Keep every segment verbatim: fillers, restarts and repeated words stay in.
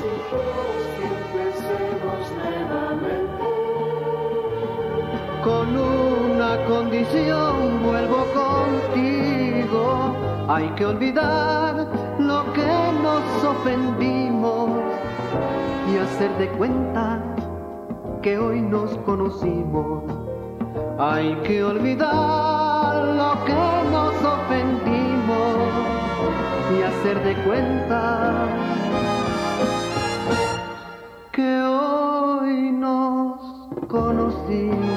Con una condición vuelvo contigo, hay que olvidar lo que nos ofendimos y hacer de cuenta que hoy nos conocimos. Hay que olvidar lo que nos ofendimos y hacer de cuenta que hoy nos conocimos.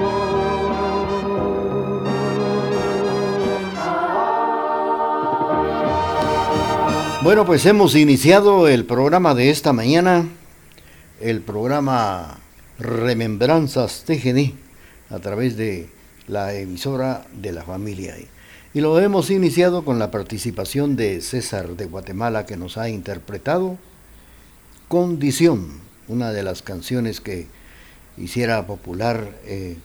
Bueno, pues hemos iniciado el programa de esta mañana, el programa Remembranzas T G D, a través de la emisora de la familia. Y lo hemos iniciado con la participación de César de Guatemala, que nos ha interpretado Condición, una de las canciones que hiciera popular eh,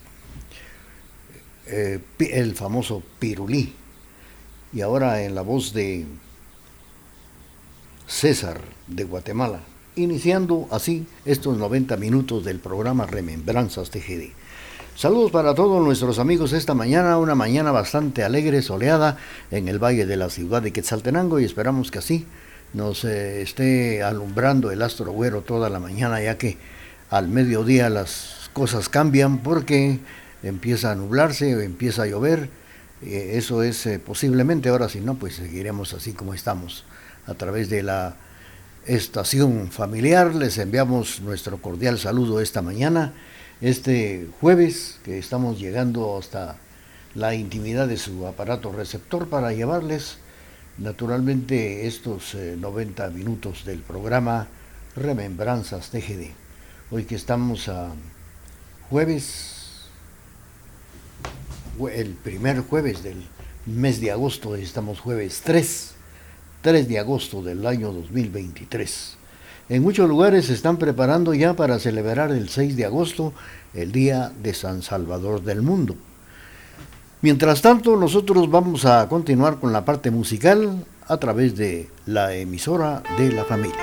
eh, el famoso Pirulí. Y ahora en la voz de César de Guatemala, iniciando así estos noventa minutos del programa Remembranzas T G D. Saludos para todos nuestros amigos esta mañana, una mañana bastante alegre, soleada en el valle de la ciudad de Quetzaltenango, y esperamos que así nos eh, esté alumbrando el astro güero toda la mañana, ya que al mediodía las cosas cambian porque empieza a nublarse o empieza a llover. Eh, eso es eh, posiblemente, ahora si no, pues seguiremos así como estamos. A través de la estación familiar les enviamos nuestro cordial saludo esta mañana, este jueves, que estamos llegando hasta la intimidad de su aparato receptor para llevarles naturalmente estos eh, noventa minutos del programa Remembranzas T G D. Hoy que estamos a jueves, el primer jueves del mes de agosto, estamos jueves tres de agosto del año dos mil veintitrés. En muchos lugares se están preparando ya para celebrar el seis de agosto, el Día de San Salvador del Mundo. Mientras tanto, nosotros vamos a continuar con la parte musical a través de la emisora de la familia.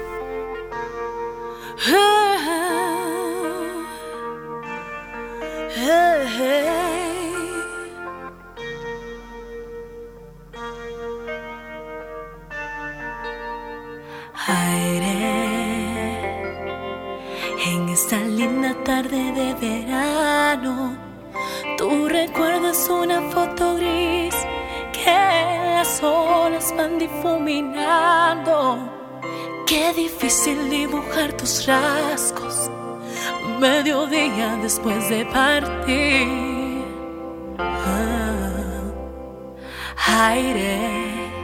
Aire, en esta linda tarde de verano, tu recuerdo es una foto gris que las olas van difuminando. Qué difícil dibujar tus rasgos mediodía después de partir. Ah, aire,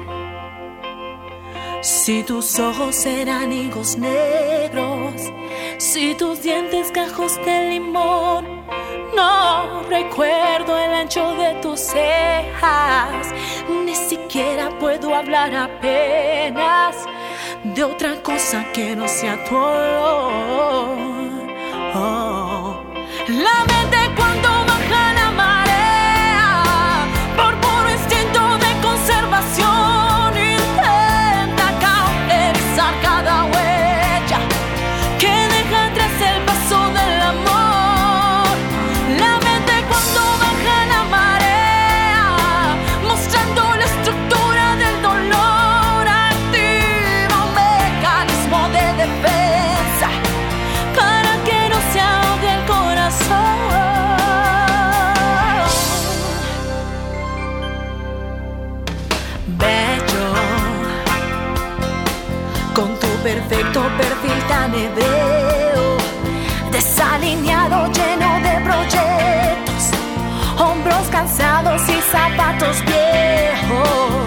si tus ojos eran higos negros, si tus dientes gajos de limón, no recuerdo el ancho de tus cejas, ni siquiera puedo hablar apenas de otra cosa que no sea tu olor. Oh. La mente cuando baja la marea, por puro instinto de conservación, intenta cauterizar cada huella que deja atrás el paso del amor. La mente cuando baja la marea, mostrando la estructura del dolor, activa un mecanismo de defensa para que no se ahogue el corazón. Bello, con tu perfecto perfil tan hebreo, desalineado, lleno de proyectos, hombros cansados y zapatos viejos.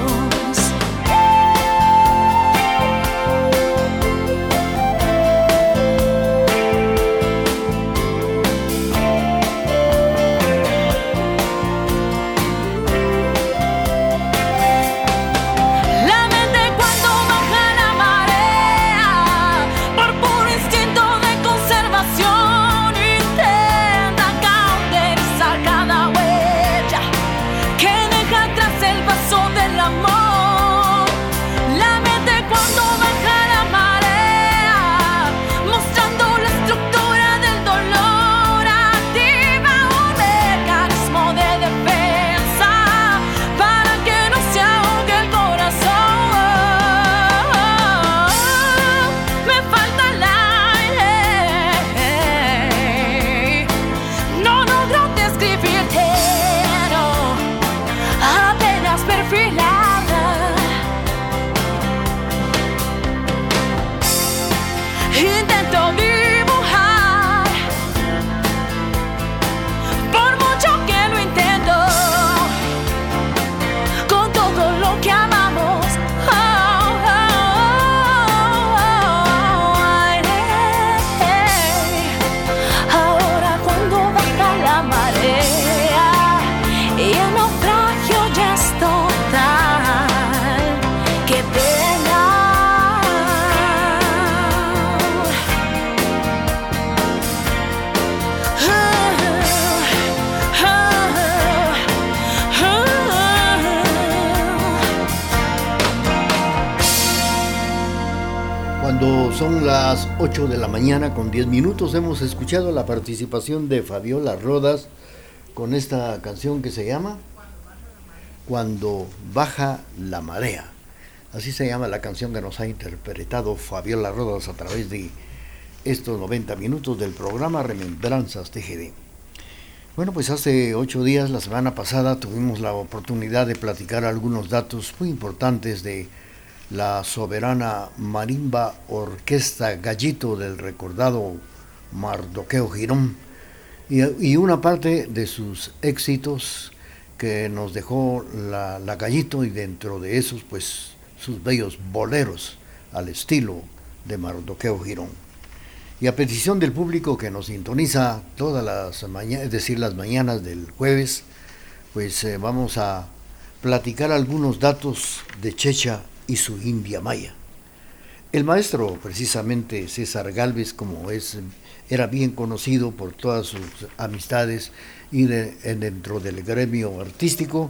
La mente cuando baja la marea, por puro instinto de conservación, intenta cauterizar cada huella que deja atrás Cuando son las ocho de la mañana con diez minutos hemos escuchado la participación de Fabiola Rodas con esta canción que se llama Cuando baja la marea. Así se llama la canción que nos ha interpretado Fabiola Rodas a través de estos noventa minutos del programa Remembranzas T G D. Bueno, pues hace ocho días, la semana pasada, tuvimos la oportunidad de platicar algunos datos muy importantes de la soberana marimba Orquesta Gallito del recordado Mardoqueo Girón y, y una parte de sus éxitos que nos dejó la, la Gallito, y dentro de esos pues sus bellos boleros al estilo de Mardoqueo Girón. Y a petición del público que nos sintoniza todas las mañanas, es decir, las mañanas del jueves, pues eh, vamos a platicar algunos datos de Checha y su India Maya. El maestro, precisamente César Gálvez, como es, era bien conocido por todas sus amistades y de, dentro del gremio artístico,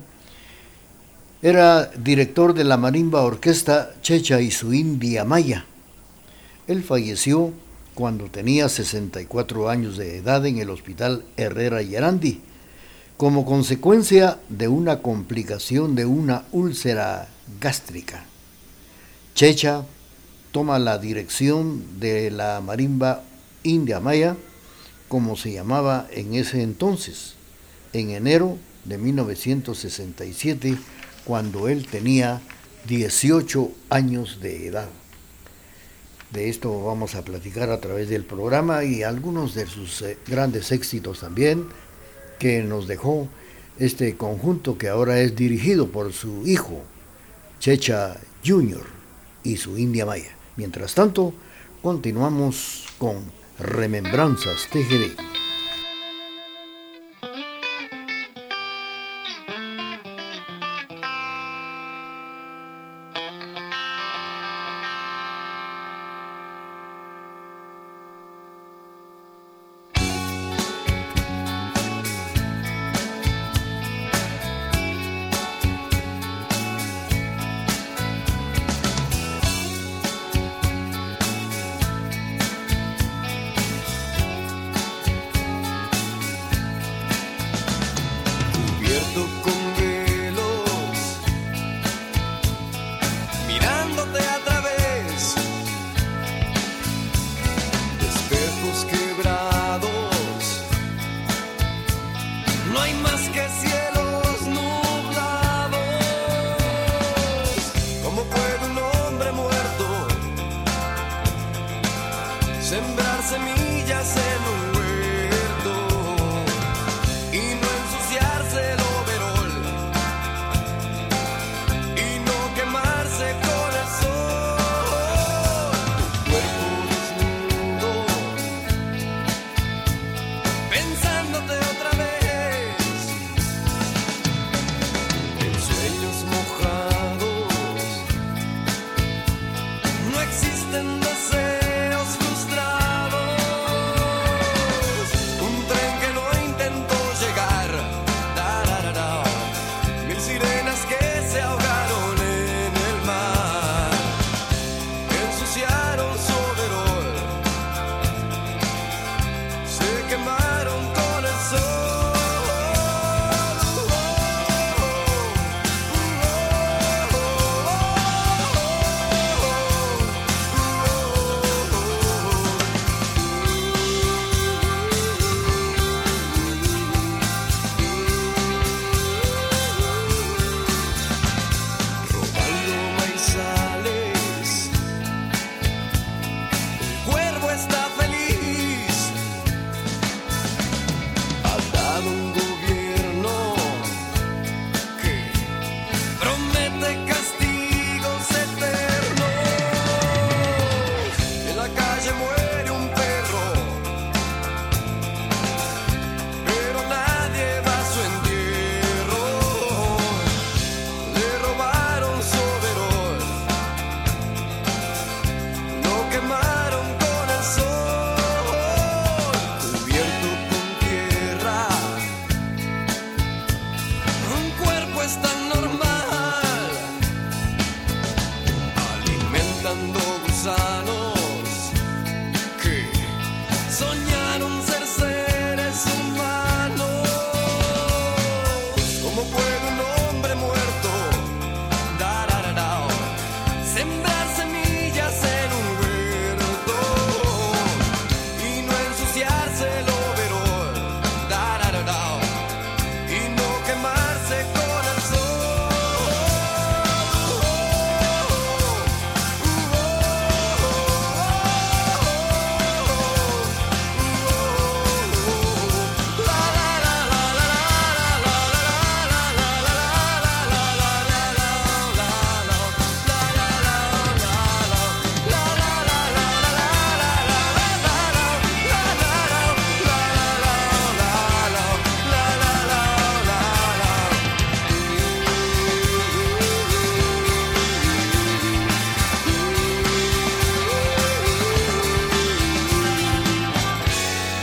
era director de la marimba orquesta Checha y su India Maya. Él falleció cuando tenía sesenta y cuatro años de edad en el Hospital Herrera y Arandi, como consecuencia de una complicación de una úlcera gástrica. Checha toma la dirección de la marimba India Maya, como se llamaba en ese entonces, en enero de mil novecientos sesenta y siete, cuando él tenía dieciocho años de edad. De esto vamos a platicar a través del programa y algunos de sus eh, grandes éxitos también que nos dejó este conjunto que ahora es dirigido por su hijo, Checha junior y su India Maya. Mientras tanto, continuamos con Remembranzas T G D.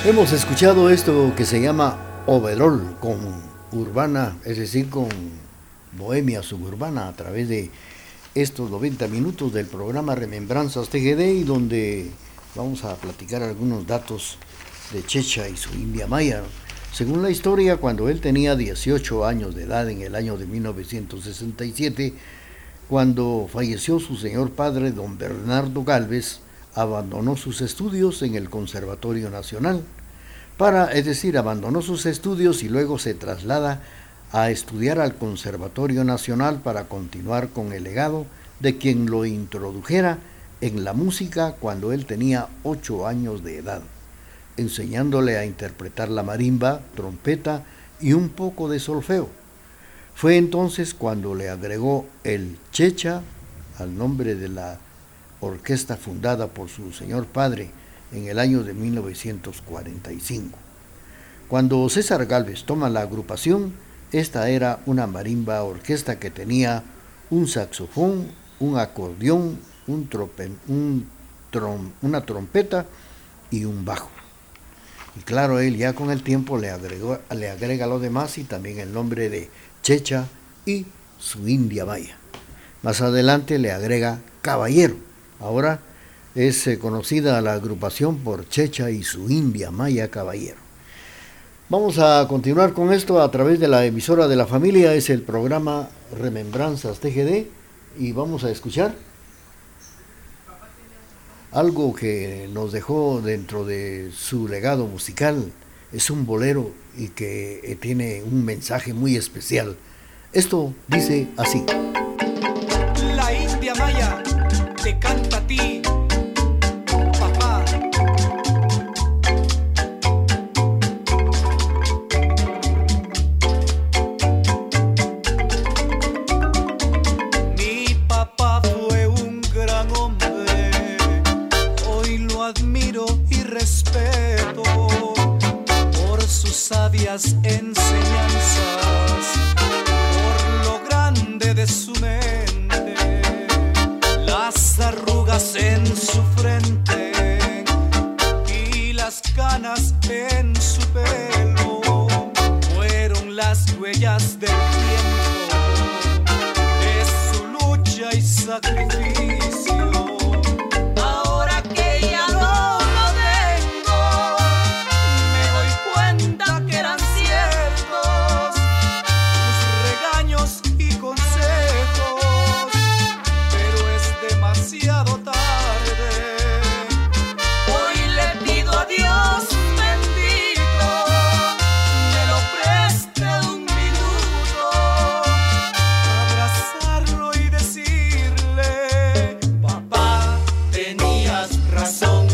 Hemos escuchado esto que se llama Overall con Urbana, es decir, con Bohemia Suburbana, a través de estos noventa minutos del programa Remembranzas T G D, y donde vamos a platicar algunos datos de Checha y su India Maya. Según la historia, cuando él tenía dieciocho años de edad en el año de mil novecientos sesenta y siete, cuando falleció su señor padre, don Bernardo Gálvez, abandonó sus estudios en el Conservatorio Nacional, para, es decir, abandonó sus estudios y luego se traslada a estudiar al Conservatorio Nacional para continuar con el legado de quien lo introdujera en la música cuando él tenía ocho años de edad, enseñándole a interpretar la marimba, trompeta y un poco de solfeo. Fue entonces cuando le agregó el Checha al nombre de la orquesta fundada por su señor padre en el año de mil novecientos cuarenta y cinco. Cuando César Gálvez toma la agrupación, esta era una marimba orquesta que tenía un saxofón, un acordeón, un trope, un trom, una trompeta y un bajo. Y claro, él ya con el tiempo le, agregó, le agrega lo demás y también el nombre de Checha y su India Maya. Más adelante le agrega Caballero. Ahora es eh, conocida la agrupación por Checha y su India Maya Caballero. Vamos a continuar con esto a través de la emisora de la familia, es el programa Remembranzas T G D, y vamos a escuchar algo que nos dejó dentro de su legado musical. Es un bolero y que eh, tiene un mensaje muy especial. Esto dice así: La India Maya te canta a ti, papá. Mi papá fue un gran hombre, hoy lo admiro y respeto por sus sabias enseñanzas, por lo grande de su mente, las arrugas en su frente y las canas en su pelo fueron las huellas del tiempo, de su lucha y sacrificio. Ahora que ya no lo tengo, me doy cuenta que eran ciertos sus regaños y consejos, pero es demasiado tarde. Hoy le pido a Dios bendito me lo preste un minuto, abrazarlo y decirle: papá, tenías razón.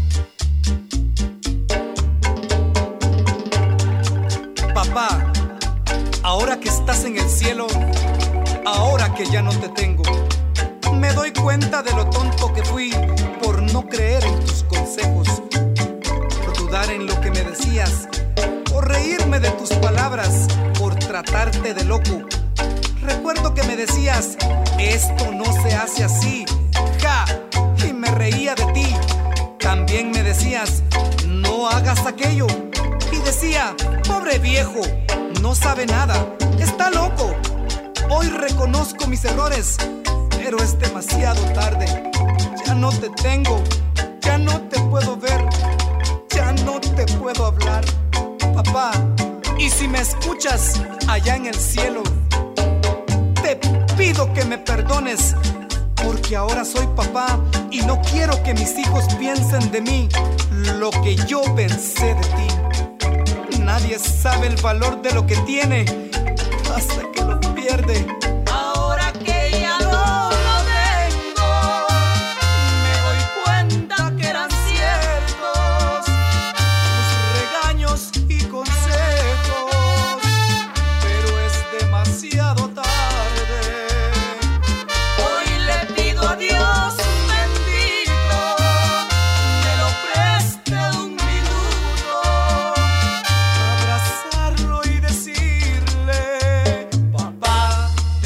Papá, ahora que estás en el cielo, ahora que ya no te tengo, me doy cuenta de lo tonto que fui por no creer en tus consejos, por dudar en lo que me decías, por reírme de tus palabras, por tratarte de loco. Recuerdo que me decías: esto no se hace así, ja, y me reía de ti. También me decías: no hagas aquello, y decía: pobre viejo, no sabe nada, está loco. Hoy reconozco mis errores, pero es demasiado tarde. Ya no te tengo, ya no te puedo ver, ya no te puedo hablar. Papá, y si me escuchas allá en el cielo, te pido que me perdones, porque ahora soy papá y no quiero que mis hijos piensen de mí lo que yo pensé de ti. Nadie sabe el valor de lo que tiene hasta que lo pierde. Ahora que ya no lo tengo, me doy cuenta que eran ciertos tus regaños y consejos, pero es demasiado tarde. Hoy le pido a Dios bendito me lo preste un minuto, abrazarlo y decirle: papá,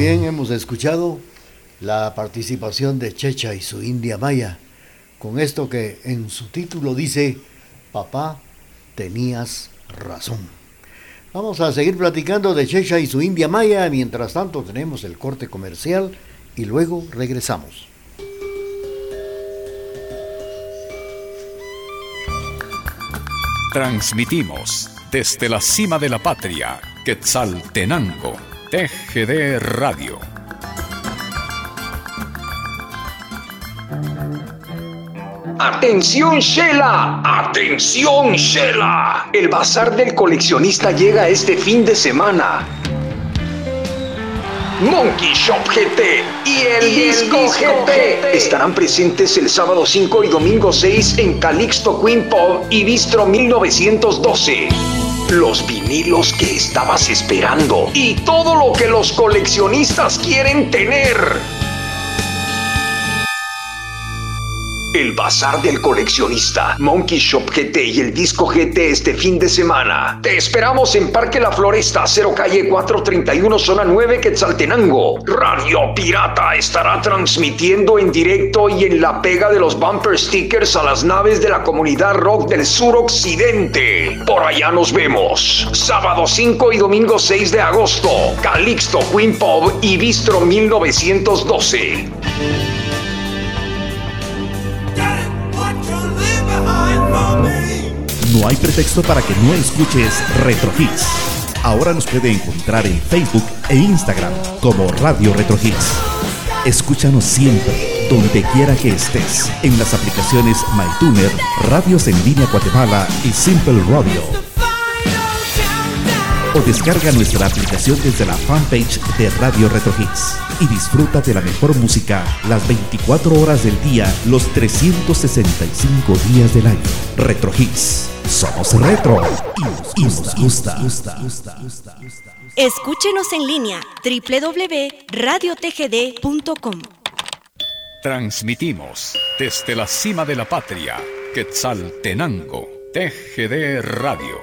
También hemos escuchado la participación de Checha y su India Maya, con esto que en su título dice, papá, tenías razón. Vamos a seguir platicando de Checha y su India Maya, mientras tanto tenemos el corte comercial y luego regresamos. Transmitimos desde la cima de la patria, Quetzaltenango, T G D Radio. ¡Atención, Shela! ¡Atención, Shela! El bazar del coleccionista llega este fin de semana. Monkey Shop G T y el, y disco, el disco G T. G T estarán presentes el sábado cinco y domingo seis en Calixto Queen Pub y Bistro mil novecientos doce. Los vinilos que estabas esperando y todo lo que los coleccionistas quieren tener. El bazar del coleccionista, Monkey Shop G T y el disco G T este fin de semana. Te esperamos en Parque La Floresta, cero calle cuatrocientos treinta y uno, zona nueve, Quetzaltenango. Radio Pirata estará transmitiendo en directo y en la pega de los bumper stickers a las naves de la comunidad rock del suroccidente. Por allá nos vemos. Sábado cinco y domingo seis de agosto, Calixto Queen Pub y Bistro mil novecientos doce. No hay pretexto para que no escuches Retro Hits. Ahora nos puede encontrar en Facebook e Instagram como Radio Retro Hits. Escúchanos siempre, donde quiera que estés, en las aplicaciones MyTuner, Radios en Línea Guatemala y Simple Radio. O descarga nuestra aplicación desde la fanpage de Radio Retro Hits y disfruta de la mejor música las veinticuatro horas del día, los trescientos sesenta y cinco días del año. Retro Hits. Somos retro y nos gusta. Escúchenos en línea doble u doble u doble u punto radio t g d punto com. Transmitimos desde la cima de la patria, Quetzaltenango, T G D Radio.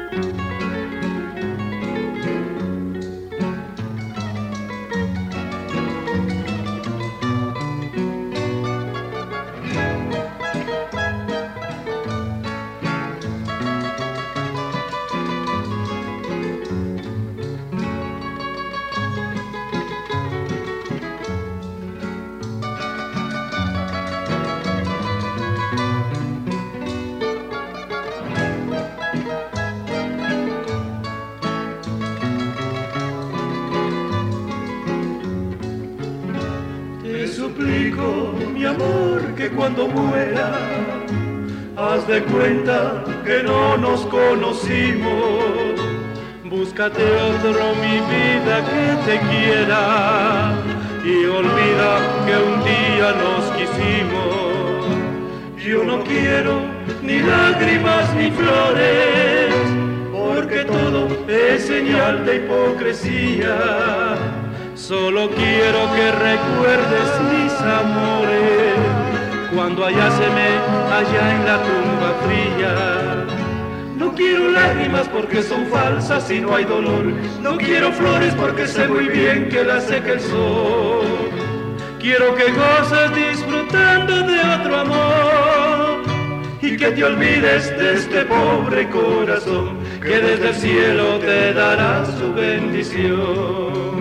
Cuando muera, haz de cuenta que no nos conocimos. Búscate otro, mi vida, que te quiera y olvida que un día nos quisimos. Yo no quiero ni lágrimas ni flores, porque todo es señal de hipocresía. Solo quiero que recuerdes mis amores cuando allá se me allá en la tumba fría. No quiero lágrimas porque son falsas y no hay dolor. No quiero flores porque sé muy bien que las seca el sol. Quiero que goces disfrutando de otro amor y que te olvides de este pobre corazón que desde el cielo te dará su bendición.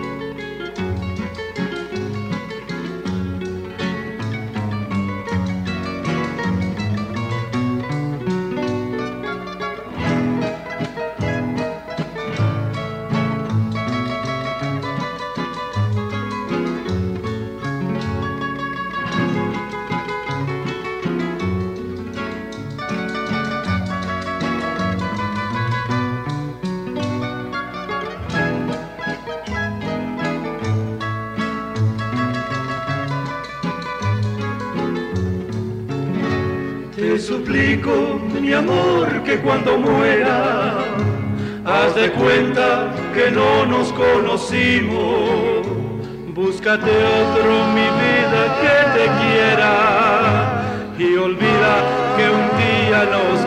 Te suplico, mi amor, que cuando muera, haz de cuenta que no nos conocimos. Búscate otro, mi vida, que te quiera y olvida que un día nos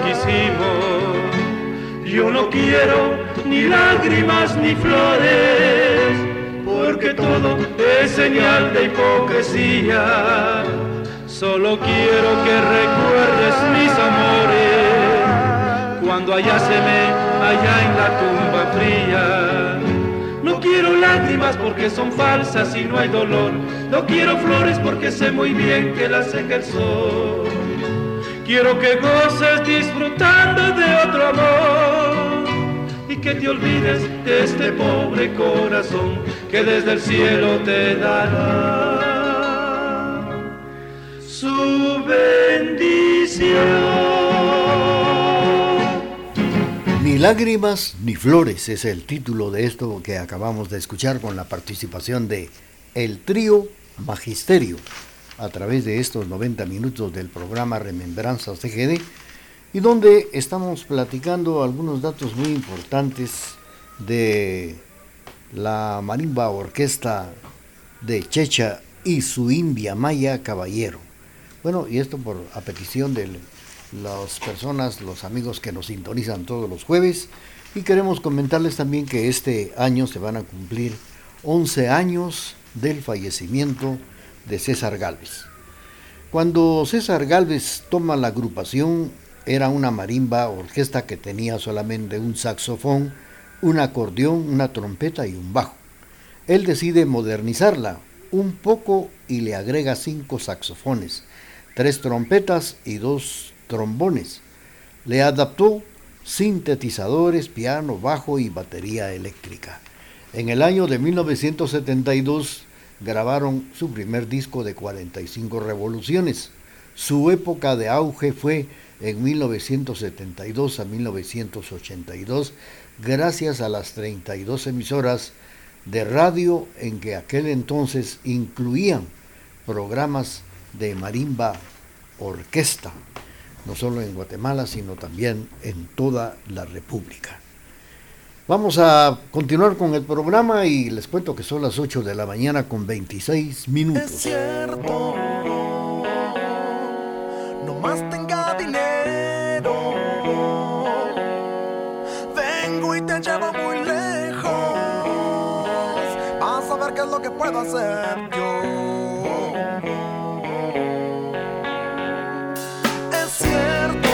quisimos. Yo no quiero ni lágrimas ni flores, porque todo es señal de hipocresía. Solo quiero que recuerdes mis amores, cuando allá se me, allá en la tumba fría. No quiero lágrimas porque son falsas y no hay dolor. No quiero flores porque sé muy bien que las seca el sol. Quiero que goces disfrutando de otro amor y que te olvides de este pobre corazón que desde el cielo te dará su bendición. Ni lágrimas ni flores es el título de esto que acabamos de escuchar, con la participación de el trío Magisterio a través de estos noventa minutos del programa Remembranzas T G D, y donde estamos platicando algunos datos muy importantes de la marimba orquesta de Checha y su India Maya Caballero. Bueno, y esto por a petición de las personas, los amigos que nos sintonizan todos los jueves, y queremos comentarles también que este año se van a cumplir once años del fallecimiento de César Gálvez. Cuando César Gálvez toma la agrupación, era una marimba orquesta que tenía solamente un saxofón, un acordeón, una trompeta y un bajo. Él decide modernizarla un poco y le agrega cinco saxofones, tres trompetas y dos trombones. Le adaptó sintetizadores, piano, bajo y batería eléctrica. En el año de mil novecientos setenta y dos grabaron su primer disco de cuarenta y cinco revoluciones. Su época de auge fue en mil novecientos setenta y dos a mil novecientos ochenta y dos, gracias a las treinta y dos emisoras de radio en que aquel entonces incluían programas de marimba orquesta, no solo en Guatemala, sino también en toda la República. Vamos a continuar con el programa y les cuento que son las ocho de la mañana con veintiséis minutos. Es cierto, no más tenga dinero, vengo y te llevo muy lejos, vas a ver qué es lo que puedo hacer yo. Es cierto,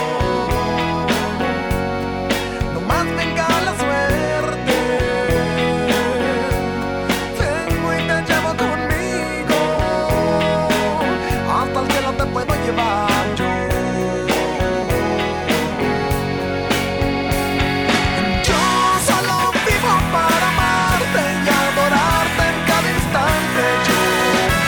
no más venga la suerte, vengo y te llevo conmigo, hasta el cielo te puedo llevar yo. Yo solo vivo para amarte y adorarte en cada instante. Yo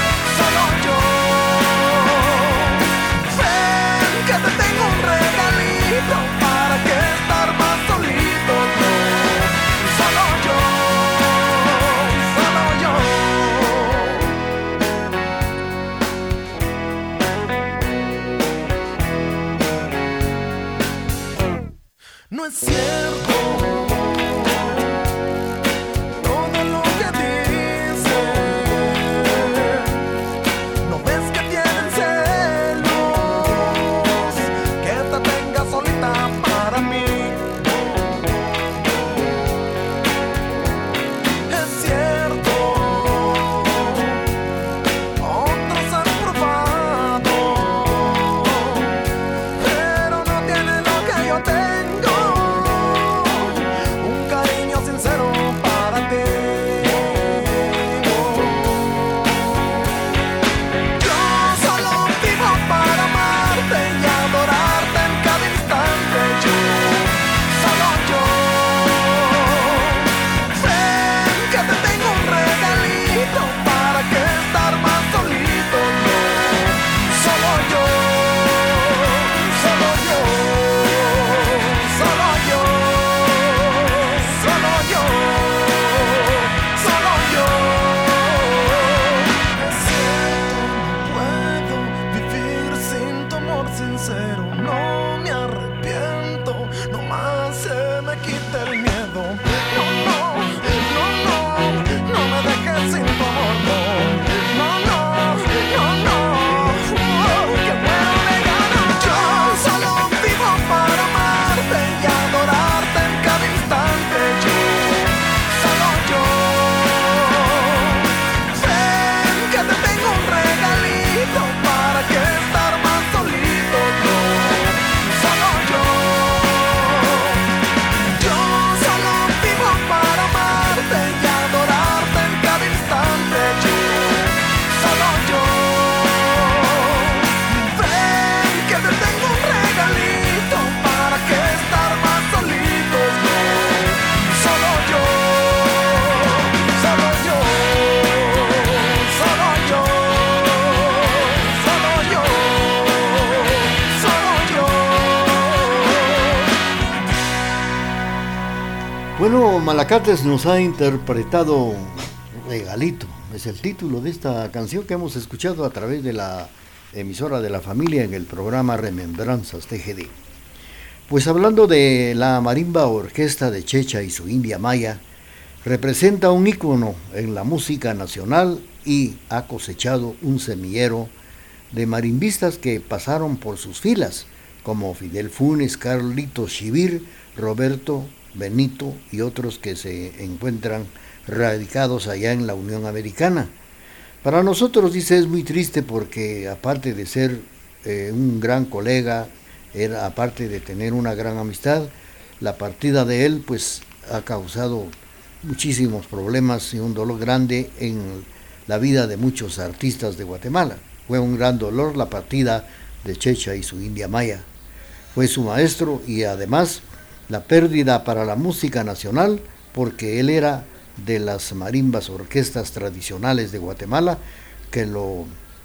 Bueno, Malacates nos ha interpretado Regalito, es el título de esta canción que hemos escuchado a través de la emisora de la familia en el programa Remembranzas T G D. Pues hablando de la marimba orquesta de Checha y su India Maya, representa un ícono en la música nacional y ha cosechado un semillero de marimbistas que pasaron por sus filas, como Fidel Funes, Carlitos Chivir, Roberto, Benito y otros que se encuentran radicados allá en la Unión Americana. Para nosotros, dice, es muy triste porque aparte de ser eh, un gran colega, era, aparte de tener una gran amistad, la partida de él pues ha causado muchísimos problemas y un dolor grande en la vida de muchos artistas de Guatemala. Fue un gran dolor la partida de Checha y su India Maya. Fue su maestro y además la pérdida para la música nacional, porque él era de las marimbas orquestas tradicionales de Guatemala, que lo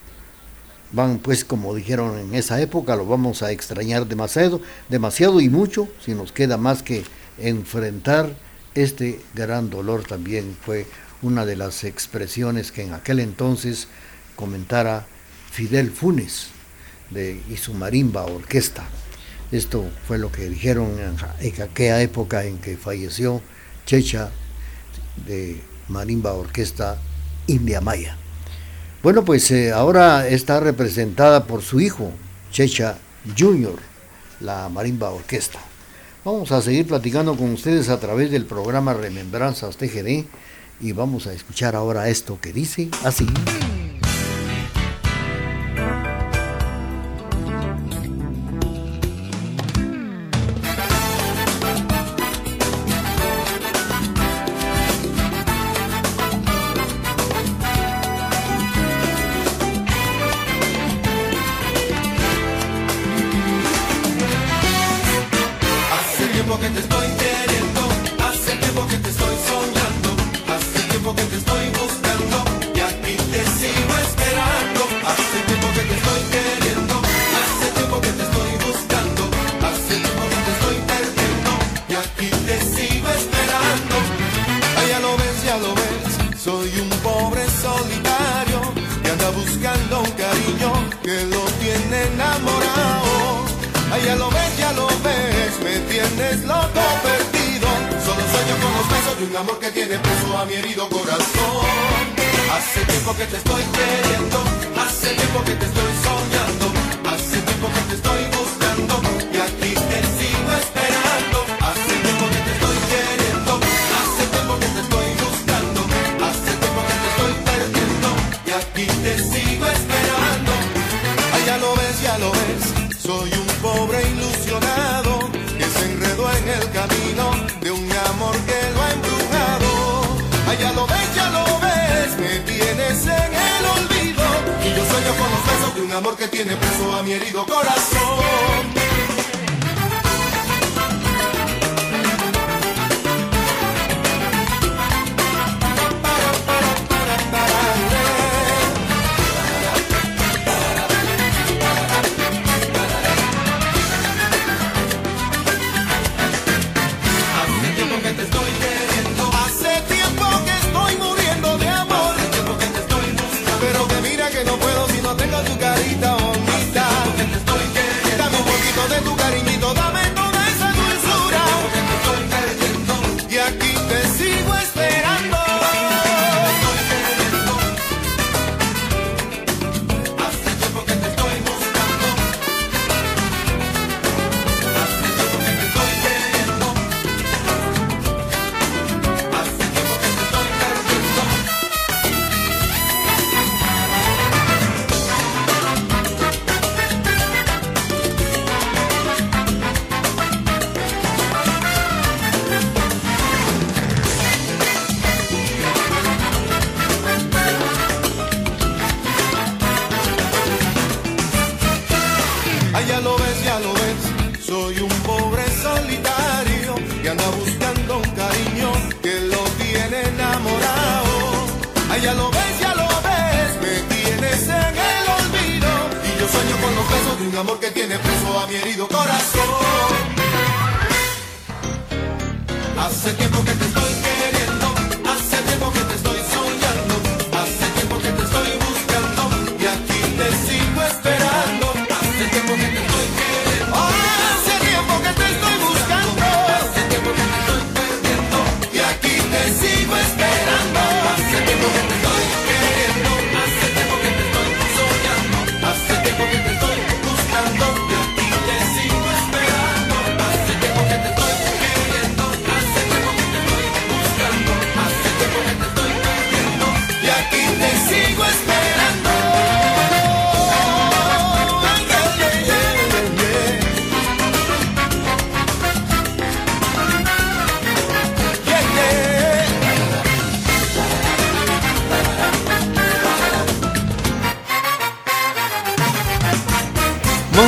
van, pues como dijeron en esa época, lo vamos a extrañar demasiado, demasiado y mucho, si nos queda más que enfrentar este gran dolor. También fue una de las expresiones que en aquel entonces comentara Fidel Funes de, y su marimba orquesta. Esto fue lo que dijeron en, en aquella época en que falleció Checha de marimba orquesta India Maya. Bueno, pues eh, ahora está representada por su hijo, Checha Junior, la marimba orquesta. Vamos a seguir platicando con ustedes a través del programa Remembranzas T G D y vamos a escuchar ahora esto que dice así. Pero que mira que no puedo si no tengo tu carita bonita. Dame un poquito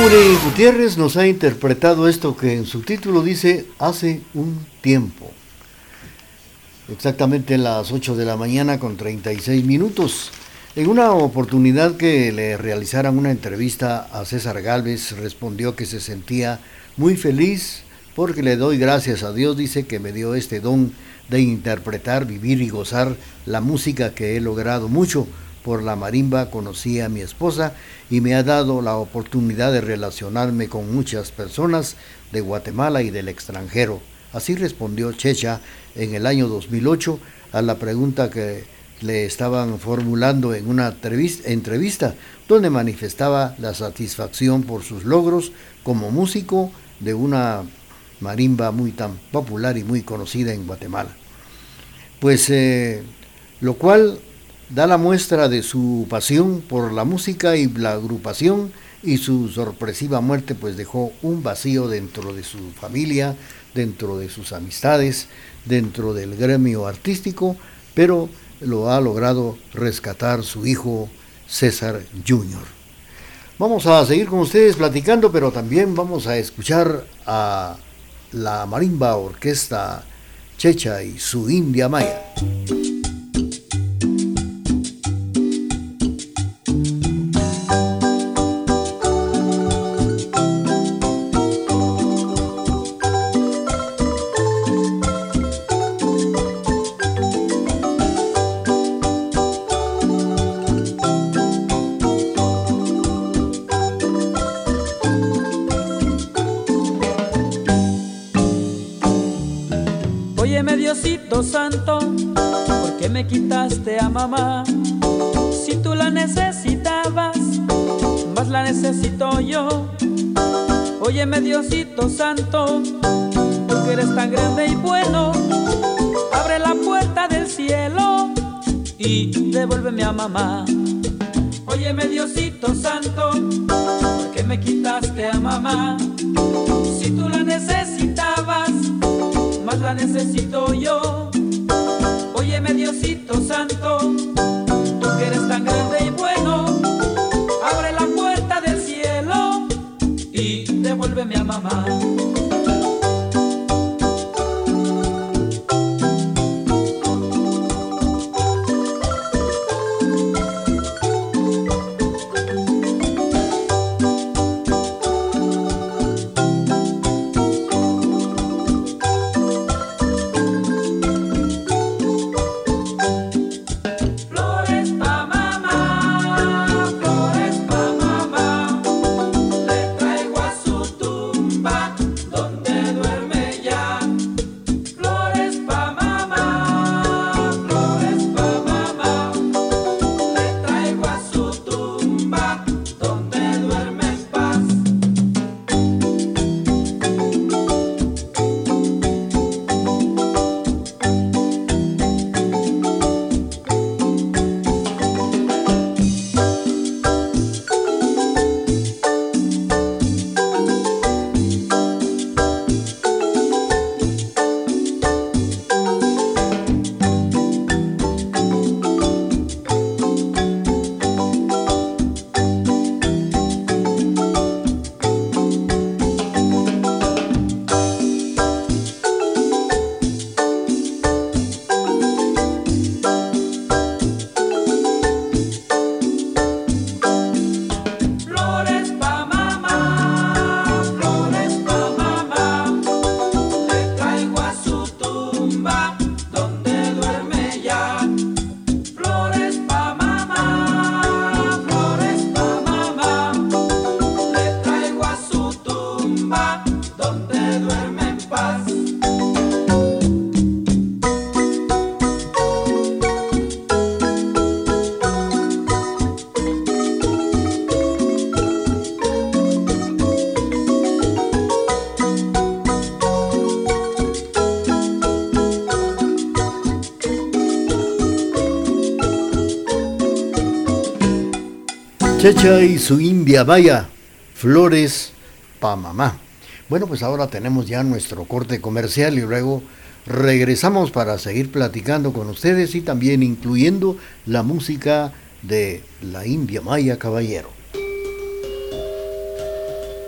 Maure Gutiérrez nos ha interpretado esto que en su título dice Hace un tiempo. Exactamente las ocho de la mañana con treinta y seis minutos. En una oportunidad que le realizaran una entrevista a César Gálvez, respondió que se sentía muy feliz porque le doy gracias a Dios, dice, que me dio este don de interpretar, vivir y gozar la música que he logrado mucho. Por la marimba conocí a mi esposa y me ha dado la oportunidad de relacionarme con muchas personas de Guatemala y del extranjero. Así respondió Checha en el año dos mil ocho a la pregunta que le estaban formulando en una entrevista donde manifestaba la satisfacción por sus logros como músico de una marimba muy tan popular y muy conocida en Guatemala. Pues eh, lo cual da la muestra de su pasión por la música y la agrupación, y su sorpresiva muerte pues dejó un vacío dentro de su familia, dentro de sus amistades, dentro del gremio artístico, pero lo ha logrado rescatar su hijo César junior Vamos a seguir con ustedes platicando, pero también vamos a escuchar a la Marimba Orquesta Checha y su India Maya. Santo, ¿por qué me quitaste a mamá? Si tú la necesitabas, más la necesito yo. Óyeme, Diosito Santo, tú que eres tan grande y bueno, abre la puerta del cielo y devuélveme a mamá. Óyeme, Diosito Santo, ¿por qué me quitaste a mamá? Si tú la necesitabas, más la necesito yo. Óyeme, Diosito Santo, tú que eres tan grande y bueno, abre la puerta del cielo y devuélveme a mamá. Checha y su India Maya, Flores pa' mamá. Bueno, pues ahora tenemos ya nuestro corte comercial y luego regresamos para seguir platicando con ustedes y también incluyendo la música de la India Maya Caballero.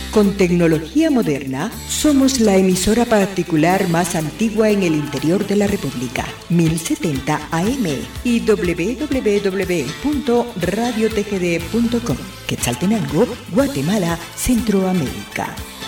Con tecnología moderna, somos la emisora particular más antigua en el interior de la República, mil setenta A M y doble u doble u doble u punto radio t g d punto com. Quetzaltenango, Guatemala, Centroamérica.